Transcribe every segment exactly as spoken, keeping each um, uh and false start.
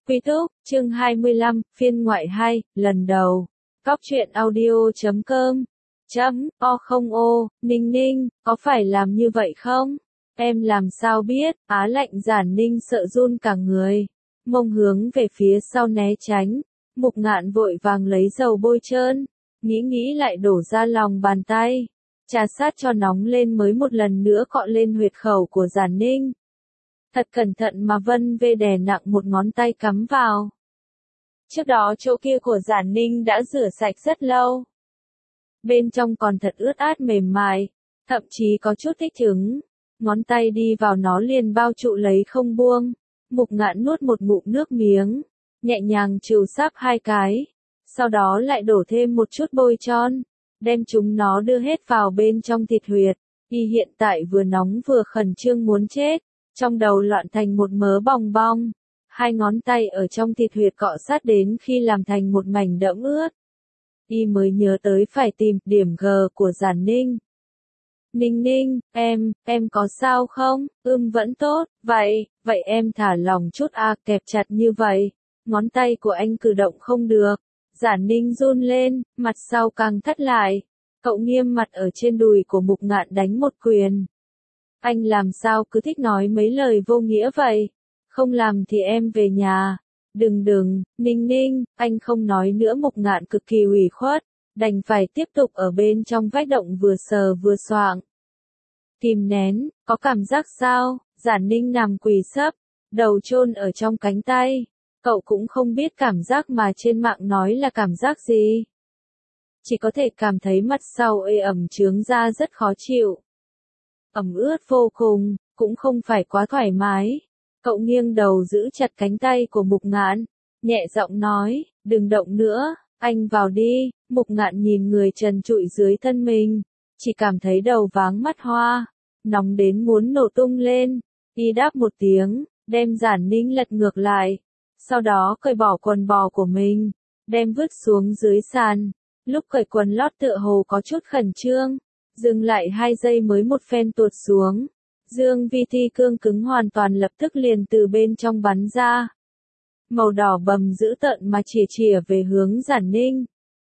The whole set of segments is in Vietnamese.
Quy túc, chương hai mươi lăm, phiên ngoại hai, lần đầu. Cóc truyện audio chấm com. Chấm, o không ô, Ninh Ninh, có phải làm như vậy không? Em làm sao biết, Á Lạnh Giản Ninh sợ run cả người. Mông hướng về phía sau né tránh. Mục Ngạn vội vàng lấy dầu bôi trơn. Nghĩ nghĩ lại đổ ra lòng bàn tay. Trà sát cho nóng lên mới một lần nữa cọ lên huyệt khẩu của Giản Ninh. Thật cẩn thận mà Vân Vê đè nặng một ngón tay cắm vào. Trước đó chỗ kia của Giản Ninh đã rửa sạch rất lâu. Bên trong còn thật ướt át mềm mại, thậm chí có chút thích ứng. Ngón tay đi vào nó liền bao trụ lấy không buông. Mục Ngạn nuốt một ngụm nước miếng, nhẹ nhàng trừ sáp hai cái. Sau đó lại đổ thêm một chút bôi tròn, đem chúng nó đưa hết vào bên trong thịt huyệt. Y hiện tại vừa nóng vừa khẩn trương muốn chết. Trong đầu loạn thành một mớ bong bong, hai ngón tay ở trong thịt huyệt cọ sát đến khi làm thành một mảnh đẫm ướt. Y mới nhớ tới phải tìm điểm G của Giản Ninh. Ninh Ninh, em, em có sao không? Ưm vẫn tốt, vậy, vậy em thả lòng chút a, kẹp chặt như vậy. Ngón tay của anh cử động không được. Giản Ninh run lên, mặt sau càng thắt lại. Cậu nghiêm mặt ở trên đùi của Mục Ngạn đánh một quyền. Anh làm sao cứ thích nói mấy lời vô nghĩa vậy? Không làm thì em về nhà. Đừng đừng, Ninh Ninh, anh không nói nữa. Mục Ngạn cực kỳ ủy khuất, đành phải tiếp tục ở bên trong vách động vừa sờ vừa xoạng. Kìm nén, có cảm giác sao? Giản Ninh nằm quỳ sấp, đầu chôn ở trong cánh tay. Cậu cũng không biết cảm giác mà trên mạng nói là cảm giác gì. Chỉ có thể cảm thấy mặt sau ê ẩm chướng ra rất khó chịu. Ẩm ướt vô cùng, cũng không phải quá thoải mái. Cậu nghiêng đầu giữ chặt cánh tay của Mục Ngạn, nhẹ giọng nói, đừng động nữa, anh vào đi. Mục Ngạn nhìn người trần trụi dưới thân mình, chỉ cảm thấy đầu váng mắt hoa, nóng đến muốn nổ tung lên. Y đáp một tiếng, đem Giản Ninh lật ngược lại, sau đó cởi bỏ quần bò của mình, đem vứt xuống dưới sàn. Lúc cởi quần lót tựa hồ có chút khẩn trương. Dừng lại hai giây mới một phen tuột xuống. Dương vi thi cương cứng hoàn toàn lập tức liền từ bên trong bắn ra. Màu đỏ bầm dữ tợn mà chìa chìa về hướng Giản Ninh.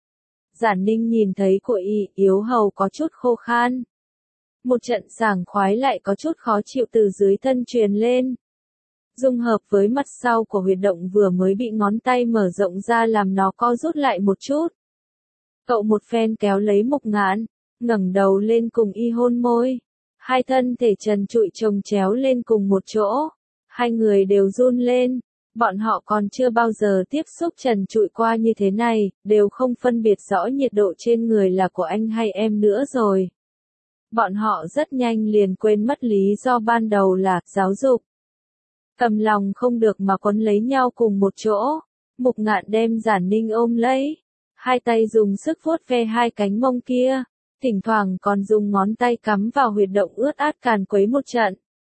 Giản Ninh nhìn thấy của y, yếu hầu có chút khô khan. Một trận sảng khoái lại có chút khó chịu từ dưới thân truyền lên. Dung hợp với mặt sau của huyệt động vừa mới bị ngón tay mở rộng ra làm nó co rút lại một chút. Cậu một phen kéo lấy Mục Ngạn, ngẩng đầu lên cùng y hôn môi. Hai thân thể trần trụi chồng chéo lên cùng một chỗ. Hai người đều run lên. Bọn họ còn chưa bao giờ tiếp xúc trần trụi qua như thế này, đều không phân biệt rõ nhiệt độ trên người là của anh hay em nữa rồi. Bọn họ rất nhanh liền quên mất lý do ban đầu là giáo dục. Cầm lòng không được mà quấn lấy nhau cùng một chỗ. Mục Ngạn đem Giản Ninh ôm lấy. Hai tay dùng sức vuốt ve hai cánh mông kia. Thỉnh thoảng còn dùng ngón tay cắm vào huyệt động ướt át càn quấy một trận.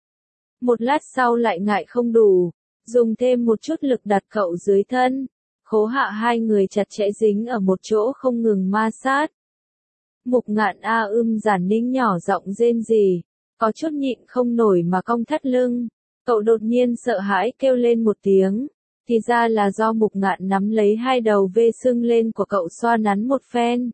Một lát sau lại ngại không đủ, dùng thêm một chút lực đặt cậu dưới thân. Khố hạ hai người chặt chẽ dính ở một chỗ không ngừng ma sát. Mục Ngạn a ưm Giản Ninh nhỏ giọng rên rỉ, có chút nhịn không nổi mà cong thắt lưng. Cậu đột nhiên sợ hãi kêu lên một tiếng, thì ra là do Mục Ngạn nắm lấy hai đầu vê sưng lên của cậu xoa nắn một phen.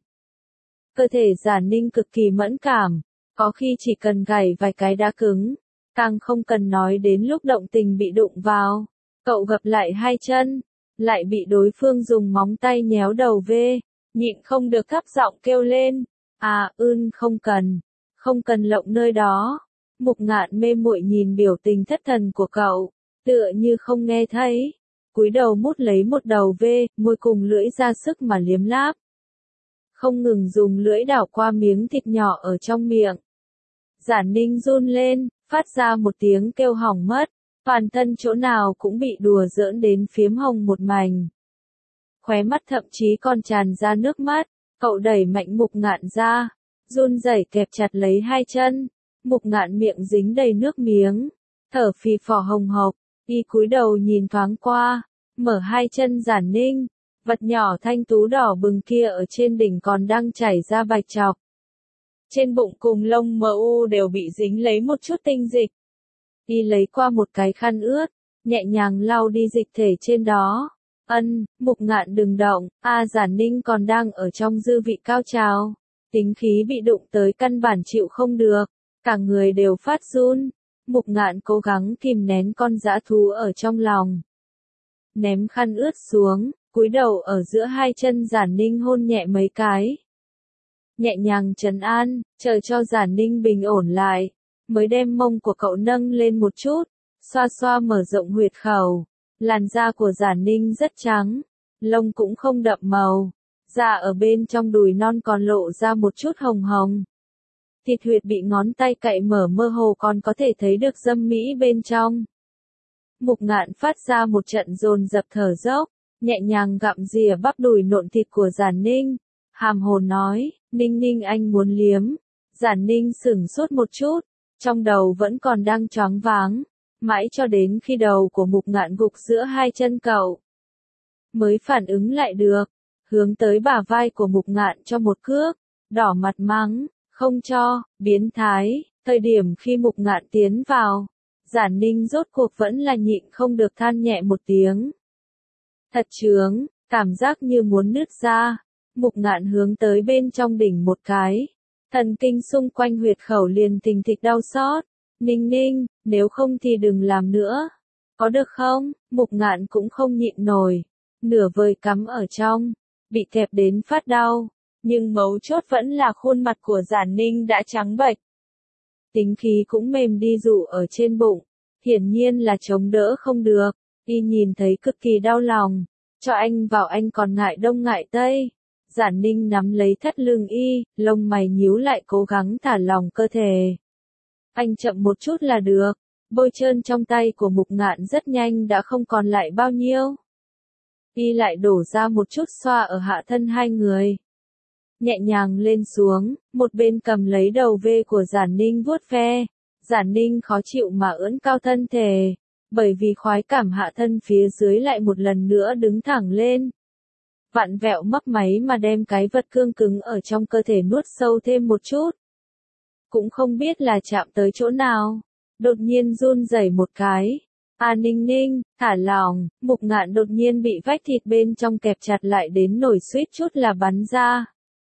Cơ thể Giản Ninh cực kỳ mẫn cảm, có khi chỉ cần gảy vài cái đã cứng, càng không cần nói đến lúc động tình bị đụng vào. Cậu gập lại hai chân, lại bị đối phương dùng móng tay nhéo đầu vê, nhịn không được thấp giọng kêu lên, à, ưn không cần, không cần lộng nơi đó. Mục Ngạn mê muội nhìn biểu tình thất thần của cậu, tựa như không nghe thấy, cúi đầu mút lấy một đầu vê, môi cùng lưỡi ra sức mà liếm láp. Không ngừng dùng lưỡi đảo qua miếng thịt nhỏ ở trong miệng. Giản Ninh run lên, phát ra một tiếng kêu hỏng mất, toàn thân chỗ nào cũng bị đùa giỡn đến phiếm hồng một mảnh. Khóe mắt thậm chí còn tràn ra nước mắt, cậu đẩy mạnh Mục Ngạn ra, run rẩy kẹp chặt lấy hai chân. Mục Ngạn miệng dính đầy nước miếng, thở phì phò hồng hộc, y cúi đầu nhìn thoáng qua, mở hai chân Giản Ninh. Vật nhỏ thanh tú đỏ bừng kia ở trên đỉnh còn đang chảy ra bạch trọc. Trên bụng cùng lông mờ u đều bị dính lấy một chút tinh dịch. Y lấy qua một cái khăn ướt, nhẹ nhàng lau đi dịch thể trên đó. Ân, Mục Ngạn đừng động, a Giản Ninh còn đang ở trong dư vị cao trào. Tính khí bị đụng tới căn bản chịu không được, cả người đều phát run. Mục Ngạn cố gắng kìm nén con dã thú ở trong lòng. Ném khăn ướt xuống, cúi đầu ở giữa hai chân Giản Ninh hôn nhẹ mấy cái. Nhẹ nhàng trấn an, chờ cho Giản Ninh bình ổn lại, mới đem mông của cậu nâng lên một chút, xoa xoa mở rộng huyệt khẩu. Làn da của Giản Ninh rất trắng, lông cũng không đậm màu, da ở bên trong đùi non còn lộ ra một chút hồng hồng. Thịt huyệt bị ngón tay cạy mở mơ hồ còn có thể thấy được dâm mỹ bên trong. Mục Ngạn phát ra một trận dồn dập thở dốc, nhẹ nhàng gặm rìa bắp đùi nộn thịt của Giản Ninh, hàm hồ nói, Ninh Ninh anh muốn liếm. Giản Ninh sửng sốt một chút, trong đầu vẫn còn đang choáng váng, mãi cho đến khi đầu của Mục Ngạn gục giữa hai chân cậu, mới phản ứng lại được, hướng tới bả vai của Mục Ngạn cho một cước, đỏ mặt mắng, không cho, biến thái. Thời điểm khi Mục Ngạn tiến vào, Giản Ninh rốt cuộc vẫn là nhịn không được than nhẹ một tiếng. Thật chướng, cảm giác như muốn nứt ra. Mục Ngạn hướng tới bên trong đỉnh một cái, thần kinh xung quanh huyệt khẩu liền thình thịch đau xót. Ninh Ninh, nếu không thì đừng làm nữa. Có được không? Mục Ngạn cũng không nhịn nổi. Nửa vời cắm ở trong, bị kẹp đến phát đau. Nhưng mấu chốt vẫn là khuôn mặt của Giản Ninh đã trắng bệch. Tính khí cũng mềm đi rụ ở trên bụng. Hiển nhiên là chống đỡ không được. Y nhìn thấy cực kỳ đau lòng. Cho anh vào anh còn ngại đông ngại tây. Giản Ninh nắm lấy thắt lưng y, lông mày nhíu lại cố gắng thả lỏng cơ thể. Anh chậm một chút là được. Bôi trơn trong tay của Mục Ngạn rất nhanh đã không còn lại bao nhiêu. Y lại đổ ra một chút xoa ở hạ thân hai người. Nhẹ nhàng lên xuống, một bên cầm lấy đầu vê của Giản Ninh vuốt ve. Giản Ninh khó chịu mà ưỡn cao thân thể, bởi vì khoái cảm hạ thân phía dưới lại một lần nữa đứng thẳng lên. Vặn vẹo mấp máy mà đem cái vật cương cứng ở trong cơ thể nuốt sâu thêm một chút. Cũng không biết là chạm tới chỗ nào, đột nhiên run rẩy một cái. À Ninh Ninh, thả lỏng. Mục Ngạn đột nhiên bị vách thịt bên trong kẹp chặt lại đến nổi suýt chút là bắn ra.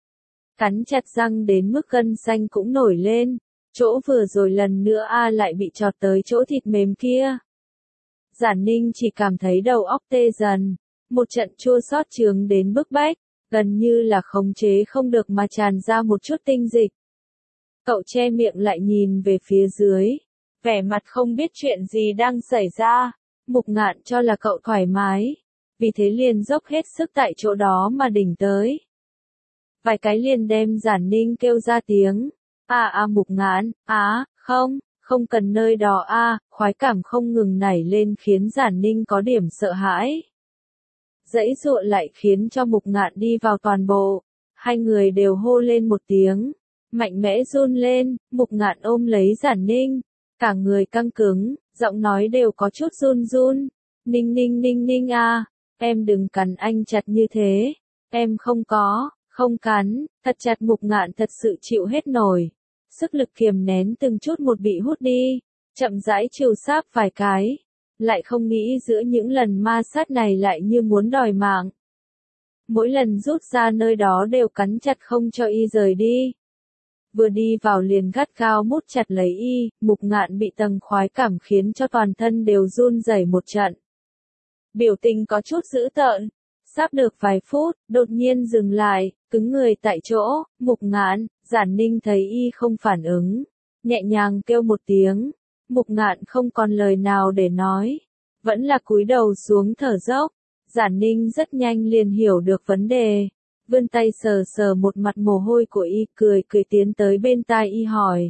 Cắn chặt răng đến mức gân xanh cũng nổi lên, chỗ vừa rồi lần nữa A lại bị chọt tới chỗ thịt mềm kia. Giản Ninh chỉ cảm thấy đầu óc tê dần, một trận chua xót chướng đến bức bách, gần như là khống chế không được mà tràn ra một chút tinh dịch. Cậu che miệng lại nhìn về phía dưới, vẻ mặt không biết chuyện gì đang xảy ra. Mục Ngạn cho là cậu thoải mái, vì thế liền dốc hết sức tại chỗ đó mà đỉnh tới. Vài cái liền đem Giản Ninh kêu ra tiếng. À à Mục Ngạn, á, không, không cần nơi đó a. À, khoái cảm không ngừng nảy lên khiến Giản Ninh có điểm sợ hãi. Dãy dụa lại khiến cho Mục Ngạn đi vào toàn bộ. Hai người đều hô lên một tiếng, mạnh mẽ run lên. Mục Ngạn ôm lấy Giản Ninh, cả người căng cứng, giọng nói đều có chút run run. Ninh Ninh Ninh Ninh a, em đừng cắn anh chặt như thế. Em không có, không cắn. Thật chặt. Mục Ngạn thật sự chịu hết nổi. Sức lực kiềm nén từng chút một bị hút đi, chậm rãi chiều sáp vài cái. Lại không nghĩ giữa những lần ma sát này lại như muốn đòi mạng. Mỗi lần rút ra nơi đó đều cắn chặt không cho y rời đi. Vừa đi vào liền gắt gao mút chặt lấy y. Mục Ngạn bị tầng khoái cảm khiến cho toàn thân đều run rẩy một trận. Biểu tình có chút dữ tợn. Sắp được vài phút, đột nhiên dừng lại, cứng người tại chỗ. Mục Ngạn. Giản Ninh thấy y không phản ứng, nhẹ nhàng kêu một tiếng. Mục Ngạn không còn lời nào để nói, vẫn là cúi đầu xuống thở dốc. Giản Ninh rất nhanh liền hiểu được vấn đề, vươn tay sờ sờ một mặt mồ hôi của y, cười cười tiến tới bên tai y hỏi.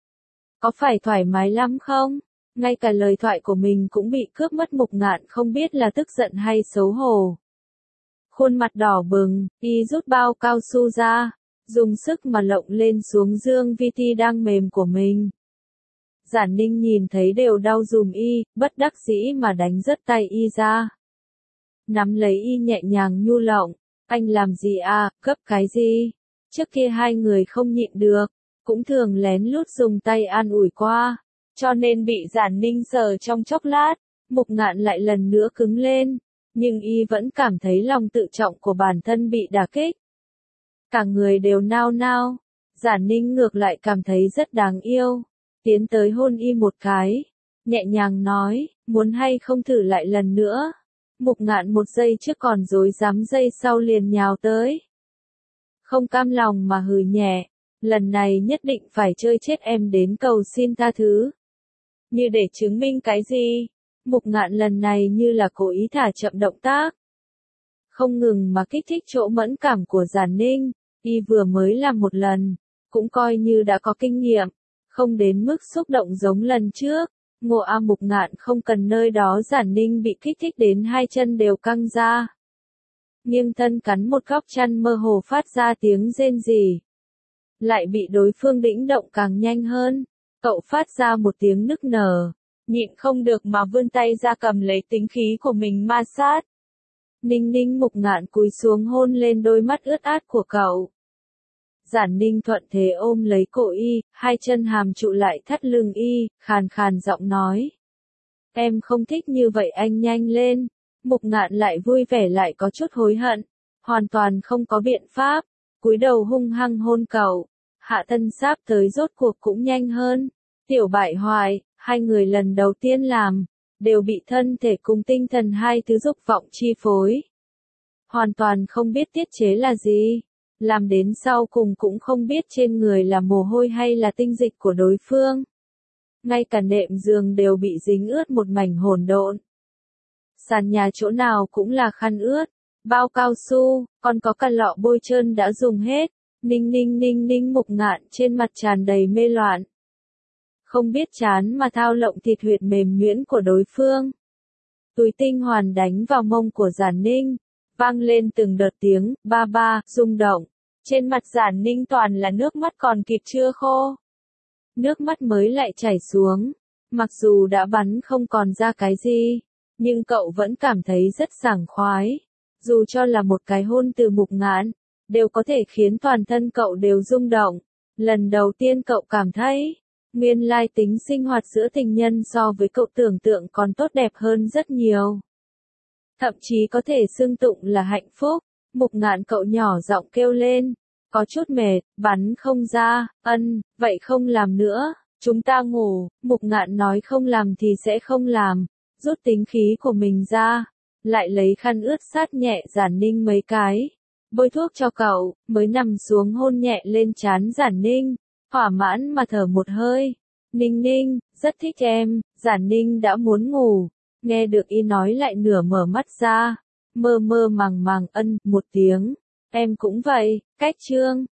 Có phải thoải mái lắm không? Ngay cả lời thoại của mình cũng bị cướp mất. Mục Ngạn không biết là tức giận hay xấu hổ. Khuôn mặt đỏ bừng, y rút bao cao su ra, dùng sức mà lộng lên xuống dương vi ti đang mềm của mình. Giản Ninh nhìn thấy đều đau dùm y, bất đắc dĩ mà đánh rớt tay y ra. Nắm lấy y nhẹ nhàng nhu lộng, anh làm gì à, cấp cái gì? Trước kia hai người không nhịn được, cũng thường lén lút dùng tay an ủi qua, cho nên bị Giản Ninh sờ trong chốc lát, Mục Ngạn lại lần nữa cứng lên, nhưng y vẫn cảm thấy lòng tự trọng của bản thân bị đả kích. Cả người đều nao nao, Giản Ninh ngược lại cảm thấy rất đáng yêu, tiến tới hôn y một cái, nhẹ nhàng nói, muốn hay không thử lại lần nữa. Mục Ngạn một giây trước còn dối dám, giây sau liền nhào tới. Không cam lòng mà hừ nhẹ, lần này nhất định phải chơi chết em đến cầu xin tha thứ. Như để chứng minh cái gì? Mục Ngạn lần này như là cố ý thả chậm động tác. Không ngừng mà kích thích chỗ mẫn cảm của Giản Ninh, y vừa mới làm một lần, cũng coi như đã có kinh nghiệm, không đến mức xúc động giống lần trước. Ngộ a Mục Ngạn không cần nơi đó Giản Ninh bị kích thích đến hai chân đều căng ra. Nghiêng thân cắn một góc chăn mơ hồ phát ra tiếng rên rỉ. Lại bị đối phương đĩnh động càng nhanh hơn, cậu phát ra một tiếng nức nở, nhịn không được mà vươn tay ra cầm lấy tính khí của mình ma sát. Ninh Ninh. Mục Ngạn cúi xuống hôn lên đôi mắt ướt át của cậu. Giản Ninh thuận thế ôm lấy cổ y, hai chân hàm trụ lại thắt lưng y, khàn khàn giọng nói. Em không thích như vậy, anh nhanh lên. Mục Ngạn lại vui vẻ lại có chút hối hận, hoàn toàn không có biện pháp, cúi đầu hung hăng hôn cậu. Hạ thân sáp tới rốt cuộc cũng nhanh hơn. Tiểu bại hoại, hai người lần đầu tiên làm, đều bị thân thể cùng tinh thần hai thứ dục vọng chi phối. Hoàn toàn không biết tiết chế là gì. Làm đến sau cùng cũng không biết trên người là mồ hôi hay là tinh dịch của đối phương. Ngay cả nệm giường đều bị dính ướt một mảnh hỗn độn. Sàn nhà chỗ nào cũng là khăn ướt, bao cao su, còn có cả lọ bôi trơn đã dùng hết. Ninh Ninh Ninh Ninh. Mục Ngạn trên mặt tràn đầy mê loạn. Không biết chán mà thao lộng thịt huyệt mềm nhuyễn của đối phương. Túi tinh hoàn đánh vào mông của Giản Ninh, vang lên từng đợt tiếng ba ba rung động. Trên mặt Giản Ninh toàn là nước mắt còn kịp chưa khô. Nước mắt mới lại chảy xuống, mặc dù đã bắn không còn ra cái gì, nhưng cậu vẫn cảm thấy rất sảng khoái. Dù cho là một cái hôn từ Mục Ngạn, đều có thể khiến toàn thân cậu đều rung động. Lần đầu tiên cậu cảm thấy, nguyên lai tính sinh hoạt giữa tình nhân so với cậu tưởng tượng còn tốt đẹp hơn rất nhiều. Thậm chí có thể xưng tụng là hạnh phúc. Mục Ngạn cậu nhỏ giọng kêu lên, có chút mệt, bắn không ra. Ân, vậy không làm nữa, chúng ta ngủ. Mục Ngạn nói không làm thì sẽ không làm, rút tính khí của mình ra, lại lấy khăn ướt sát nhẹ Giản Ninh mấy cái, bôi thuốc cho cậu, mới nằm xuống hôn nhẹ lên trán Giản Ninh, thỏa mãn mà thở một hơi. Ninh Ninh, rất thích em. Giản Ninh đã muốn ngủ, nghe được y nói lại nửa mở mắt ra, mơ mơ màng màng ân một tiếng. Em cũng vậy. Cách chương